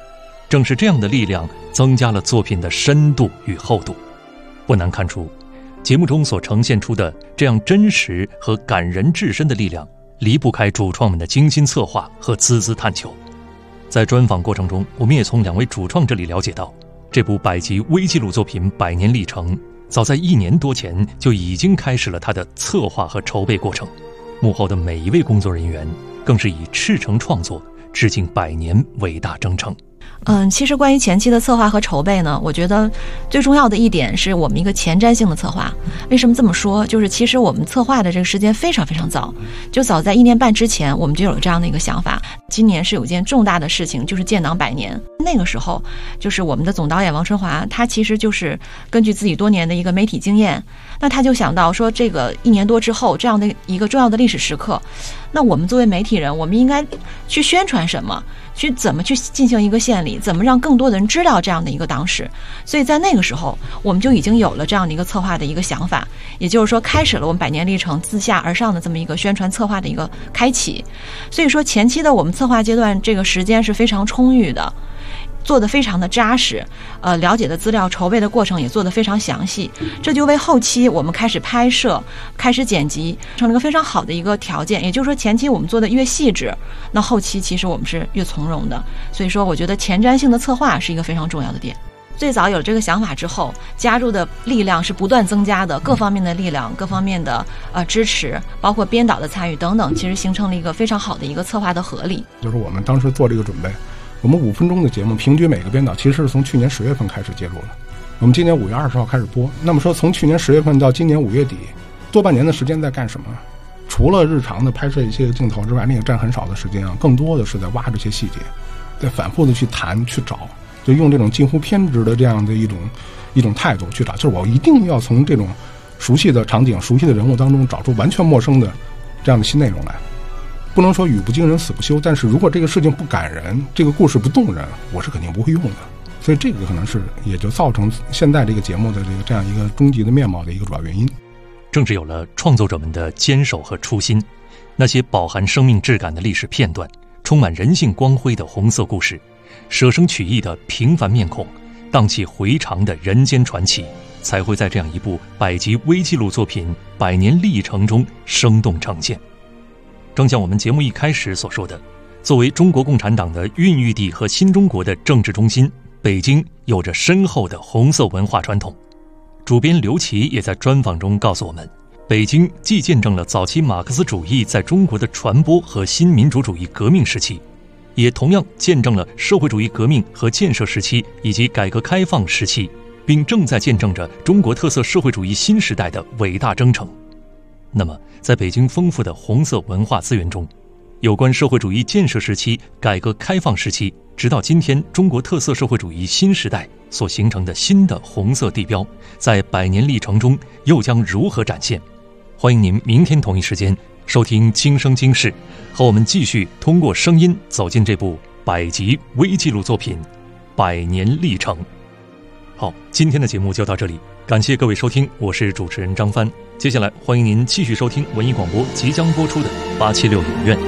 正是这样的力量增加了作品的深度与厚度。不难看出，节目中所呈现出的这样真实和感人至深的力量，离不开主创们的精心策划和孜孜探求。在专访过程中，我们也从2位主创这里了解到，这部百集微纪录作品《100年历程》早在1年多前就已经开始了它的策划和筹备过程，幕后的每一位工作人员更是以赤诚创作致敬100年伟大征程。 其实关于前期的策划和筹备呢，我觉得最重要的一点是我们一个前瞻性的策划。为什么这么说？就是其实我们策划的这个时间非常非常早，就早在1年半之前，我们就有了这样的一个想法。今年是有一件重大的事情，就是建党100年。那个时候，就是我们的总导演王春华，他其实就是根据自己多年的一个媒体经验，那他就想到说，这个1年多之后这样的一个重要的历史时刻，那我们作为媒体人，我们应该去宣传什么？去怎么去进行一个献礼，怎么让更多的人知道这样的一个党史。所以在那个时候，我们就已经有了这样的一个策划的一个想法，也就是说开始了我们100年历程自下而上的这么一个宣传策划的一个开启。所以说前期的我们策划阶段，这个时间是非常充裕的，做得非常的扎实，了解的资料筹备的过程也做得非常详细，这就为后期我们开始拍摄、开始剪辑成了一个非常好的一个条件。也就是说，前期我们做的越细致，那后期其实我们是越从容的。所以说，我觉得前瞻性的策划是一个非常重要的点。最早有了这个想法之后，加入的力量是不断增加的，各方面的力量、各方面的支持，包括编导的参与等等，其实形成了一个非常好的一个策划的合力。 就是我们当时做这个准备，我们5分钟的节目，平均每个编导其实是从去年10月份开始介入的。我们今年5月20号开始播，那么说从去年10月份到今年5月底，多半年的时间在干什么？除了日常的拍摄一些镜头之外，那也占很少的时间啊，更多的是在挖这些细节，在反复的去谈去找，就用这种近乎偏执的这样的一种态度去找，就是我一定要从这种熟悉的场景、熟悉的人物当中找出完全陌生的这样的新内容来。不能说语不惊人死不休，但是如果这个事情不感人，这个故事不动人，我是肯定不会用的。所以这个可能是也就造成现在这个节目的这样一个终极的面貌的一个主要原因。 正是有了创作者们的坚守和初心，那些饱含生命质感的历史片段，充满人性光辉的红色故事，舍生取义的平凡面孔，荡气回肠的人间传奇，才会在这样一部100集微纪录作品《100年历程》中生动呈现。正像我们节目一开始所说的，作为中国共产党的孕育地和新中国的政治中心，北京有着深厚的红色文化传统。主编刘琦也在专访中告诉我们，北京既见证了早期马克思主义在中国的传播和新民主主义革命时期，也同样见证了社会主义革命和建设时期以及改革开放时期，并正在见证着中国特色社会主义新时代的伟大征程。那么在北京丰富的红色文化资源中，有关社会主义建设时期、改革开放时期直到今天中国特色社会主义新时代所形成的新的红色地标，在100年历程中又将如何展现？欢迎您明天同一时间收听今生今世，和我们继续通过声音走进这部100集微纪录作品《100年历程》。好，今天的节目就到这里，感谢各位收听，我是主持人张帆。接下来欢迎您继续收听文艺广播即将播出的876影院。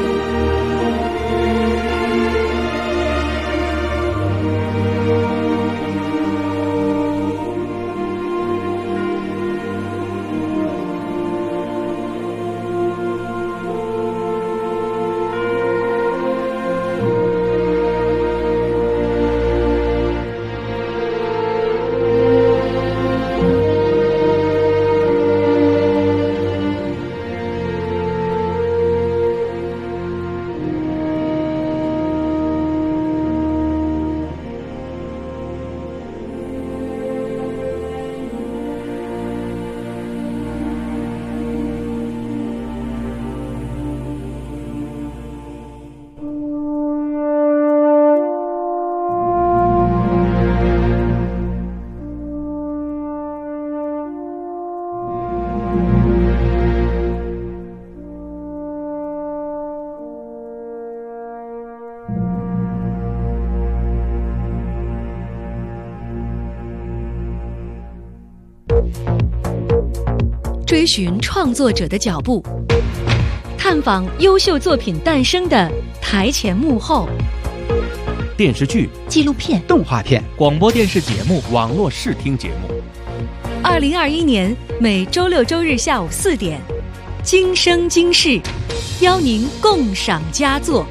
追寻创作者的脚步，探访优秀作品诞生的台前幕后。 电视剧、 纪录片、 动画片、 广播电视节目、网络视听节目。 2021年每周六周日下午4点，今生今世，邀您共赏佳作。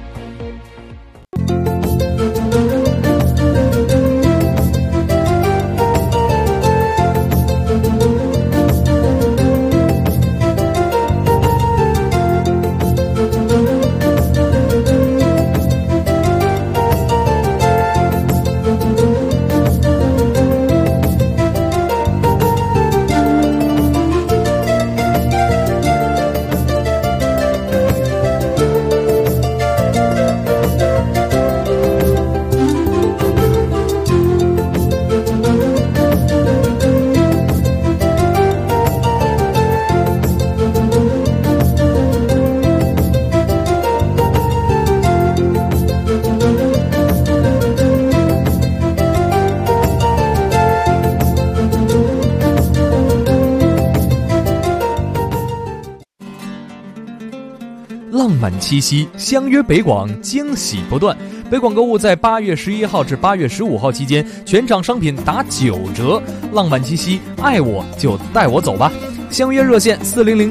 浪漫七夕，相约北广，惊喜不断。北广购物在8月11号至8月15号期间，全场商品打9折。浪漫七夕，爱我就带我走吧。相约热线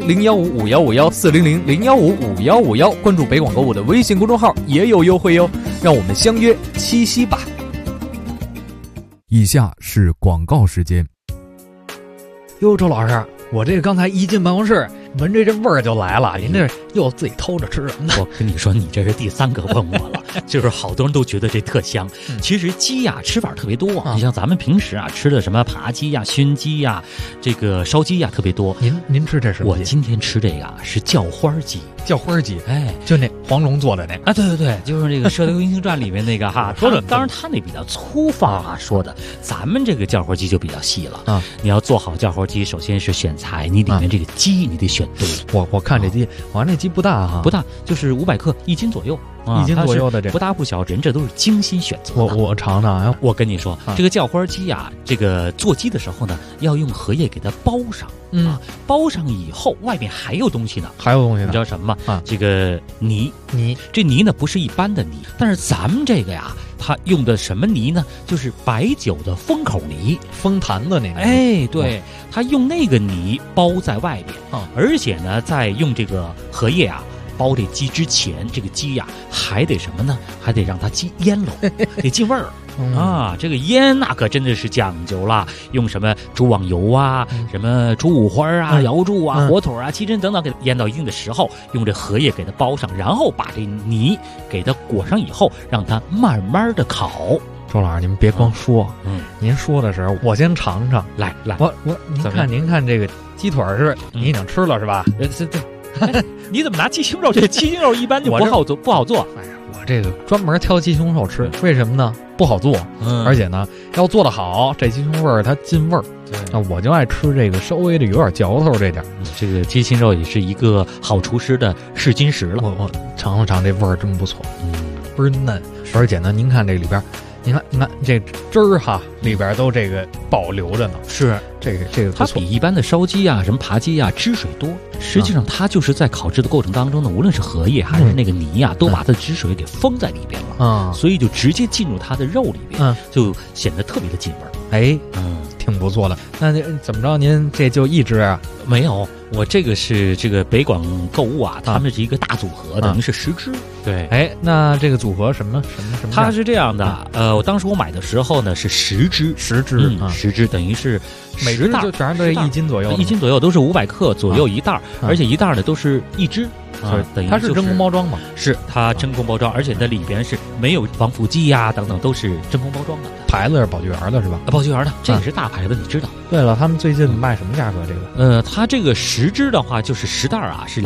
400-015-5151，400-015-5151，关注北广购物的微信公众号也有优惠哟。让我们相约七夕吧。 以下是广告时间。 哟，周老师，我这个刚才一进办公室，闻这味儿就来了，您这又自己偷着吃什么呢？ 我跟你说，你这是第3个问我了，就是好多人都觉得这特香。其实鸡呀吃法特别多，你像咱们平时啊吃的什么扒鸡呀、熏鸡呀、这个烧鸡呀特别多。 您吃这什么？ 我今天吃这个啊是叫花鸡。 叫花鸡， 哎， 就那黄蓉做的那啊，对对对，就是那个《射雕英雄传》里面那个哈，说的，当然他那比较粗放啊说的，咱们这个叫花鸡就比较细了啊。你要做好叫花鸡，首先是选材，你里面这个鸡你得选对。 我看这鸡，我看这鸡不大哈， 不大，就是500克，1斤左右。 1斤左右的这不大不小，人这都是精心选择的。 我尝尝啊！ 我跟你说，这个叫花鸡啊，这个做鸡的时候呢，要用荷叶给它包上。包上以后，外面还有东西呢。 还有东西呢？ 你知道什么吗？这个泥，这泥呢不是一般的泥，但是咱们这个呀，它用的什么泥呢？就是白酒的封口泥， 封坛子那个。 哎，对，它用那个泥包在外边，而且呢，在用这个荷叶啊。包这鸡之前，这个鸡呀还得什么呢？还得让它鸡腌了，得进味儿啊！这个腌那可真的是讲究了，用什么猪网油啊、什么猪五花啊、瑶柱啊、火腿啊、鸡胗等等，给它腌到一定的时候，用这荷叶给它包上，然后把这泥给它裹上以后，让它慢慢的烤。 周老师，您别光说，您说的时候我先尝尝。 来， 您看这个鸡腿是你已经吃了是吧？ 对。你怎么拿鸡胸肉？这鸡胸肉一般就不好做。 哎呀，我这个专门挑鸡胸肉吃，为什么呢？不好做，而且呢，要做得好，这鸡胸味儿它进味儿。那我就爱吃这个稍微的有点嚼头这点。 这个鸡胸肉也是一个好厨师的试金石了。 我尝了尝，这味儿真不错，倍儿嫩。而且呢，您看这里边。你看这汁儿哈，里边都这个保留着呢。 是这个它比一般的烧鸡啊、什么扒鸡啊汁水多。实际上它就是在烤制的过程当中呢，无论是荷叶还是那个泥啊，都把它的汁水给封在里边了。所以就直接进入它的肉里边，就显得特别的进味儿。 哎，挺不错的。那怎么着？您这就一只啊？ 没有，我这个是这个北广购物啊，他们是一个大组合，等于是10只。对， 哎，那这个组合什么？ 它是这样的，我当时我买的时候呢是10只，10只等于是每只就全是1斤左右 ，1斤左右都是500克左右一袋，而且一袋呢都是1只。等于它是真空包装吗？ 是它真空包装，而且它里边是没有防腐剂呀等等，都是真空包装的。 牌子是宝聚园的是吧？ 宝聚园的，这也是大牌子，你知道。 对了，他们最近卖什么价格？这个它这个10只的话，就是10袋啊，是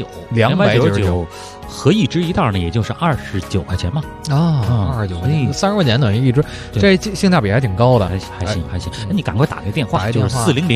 299，合一只一袋呢，也就是29块钱嘛。 29块钱，30块钱等于一只，这性价比还挺高的， 还行。那你赶快打个电话，就是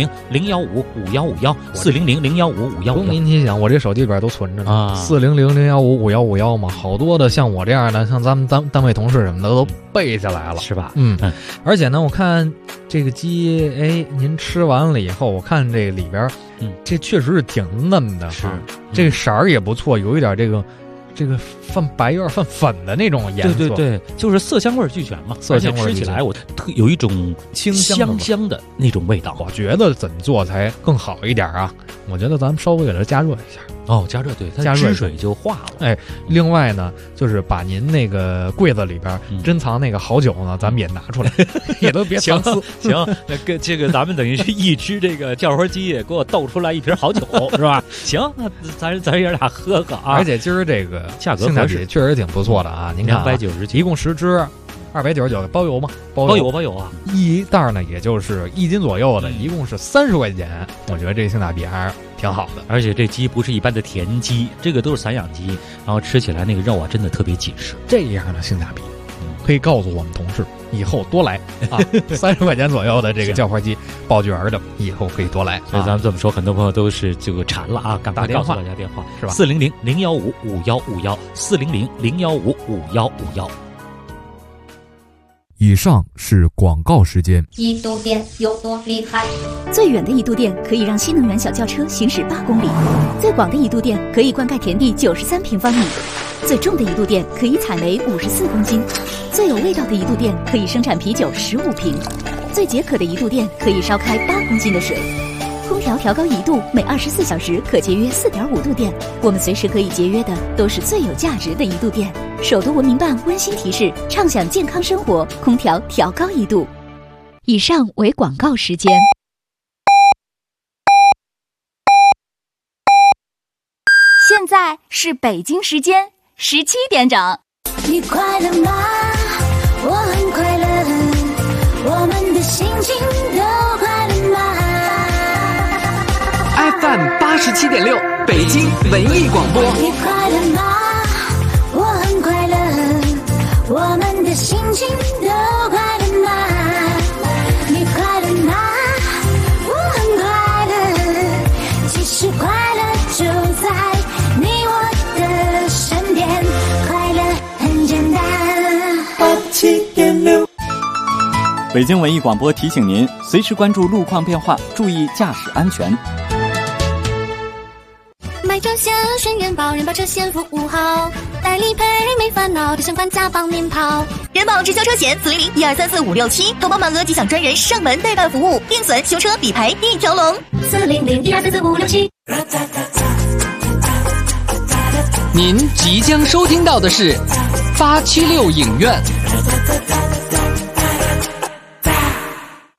400-015-5151，400-015-5151。 不用您提醒，我这手机里边都存着呢。400-015-5151嘛，好多的像我这样的，像咱们单位同事什么的都背下来了， 是吧？ 而且呢，我看这个鸡，哎，您吃完了以后，我看这里边，这确实是挺嫩的， 是这个色儿也不错，有一点这个这个泛白有点泛粉的那种颜色。 对，就是色香味俱全嘛。 色香味吃起来我有一种清香的那种味道。 我觉得怎么做才更好一点啊？我觉得咱们稍微给它加热一下。 加热，对， 加热汁水就化了。 另外呢，就是把您那个柜子里边珍藏那个好酒呢，咱们也拿出来，也都别藏私。 行，那这个咱们等于是一只这个叫花鸡，给我斗出来一瓶好酒，是吧？行，咱爷俩喝个啊！ 而且今儿这个价格性价比确实挺不错的啊！您看 ，290， 一共10只。299包邮吗？ 包邮啊！ 一袋呢，也就是1斤左右的，一共是30块钱。我觉得这性价比还是挺好的。 而且这鸡不是一般的田鸡，这个都是散养鸡，然后吃起来那个肉啊，真的特别紧实。 这样的性价比，可以告诉我们同事以后多来啊！30块钱左右的这个叫花鸡爆卷的，以后可以多来。 所以咱们这么说，很多朋友都是这个馋了啊！赶快告诉大家电话是吧 ？400-015-5151，400-015-5151。 以上是广告时间。 一度电有多厉害？ 最远的一度电可以让新能源小轿车行驶8公里，最广的一度电可以灌溉田地93平方米，最重的一度电可以采煤54公斤，最有味道的一度电可以生产啤酒15瓶，最解渴的一度电可以烧开8公斤的水。空调调高1度，每24小时可节约4.5度电。我们随时可以节约的都是最有价值的一度电。首都文明办温馨提示：畅享健康生活，空调调高1度。以上为广告时间。 现在是北京时间17点整。 你快乐吗？我很快乐，我们的心情都快乐吗 ？FM 87.6，北京文艺广播。 你快乐吗？我很快乐，我们的心情都快乐吗？你快乐吗？我很快乐，其实快乐就在你我的身边，快乐很简单。87.6。 北京文艺广播提醒您，随时关注路况变化，注意驾驶安全。 买车险选人保，人保车险服务好，代理赔没烦恼，提前还价帮您跑。 人保直销车险400-1234567，投保满额即享专人上门代办服务，定损、修车、理赔一条龙。 400-1234567。 您即将收听到的是876影院。